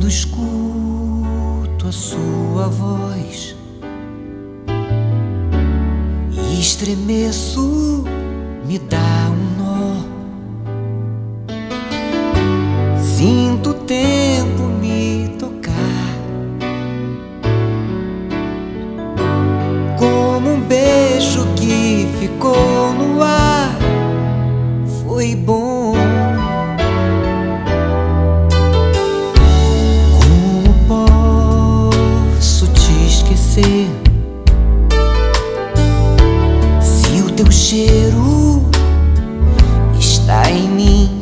Quando escuto a sua voz e estremeço, me dá um nó. Sinto o tempo me tocar, como um beijo que ficou no ar. Foi bom. Como posso te esquecer se o teu cheiro está em mim,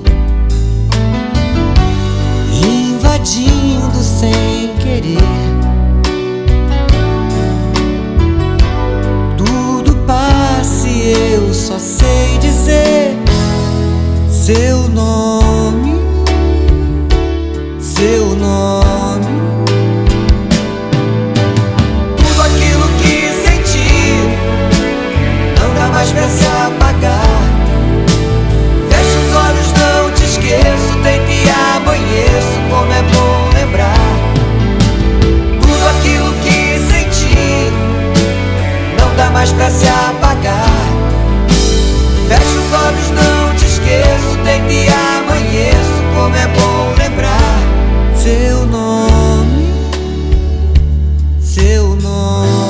invadindo sem querer? Tudo passa e eu só sei dizer seu nome, seu nome. Tudo aquilo que senti não dá mais pra se apagar. Fecho os olhos, não te esqueço, deito e amanheço, como é bom lembrar. Tudo aquilo que senti não dá mais pra se apagar. Fecho os olhos, não te esqueço, deito e amanheço, como é bom lembrar seu nome, seu nome.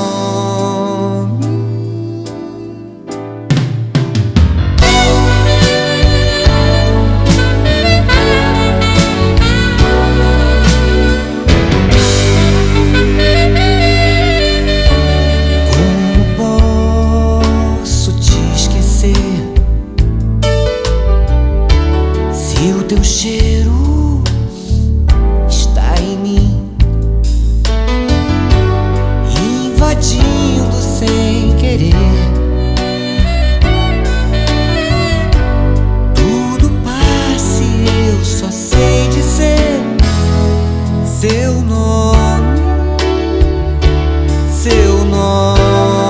Como posso te esquecer se o teu cheiro está em mim, invadindo sem querer? Tudo passa e eu só sei dizer seu nome, seu nome.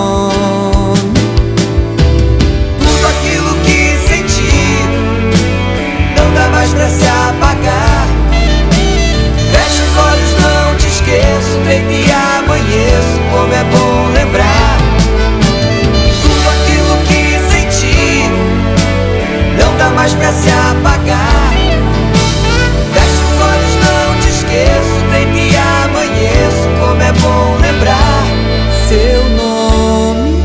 Tudo aquilo que senti não dá mais pra se apagar. Fecho os olhos, não te esqueço, deito e amanheço, como é bom lembrar. Tudo aquilo que senti não dá mais pra se apagar. Fecho os olhos, não te esqueço, deito e amanheço, como é bom lembrar seu nome,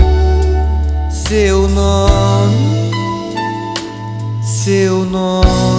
seu nome, seu nome.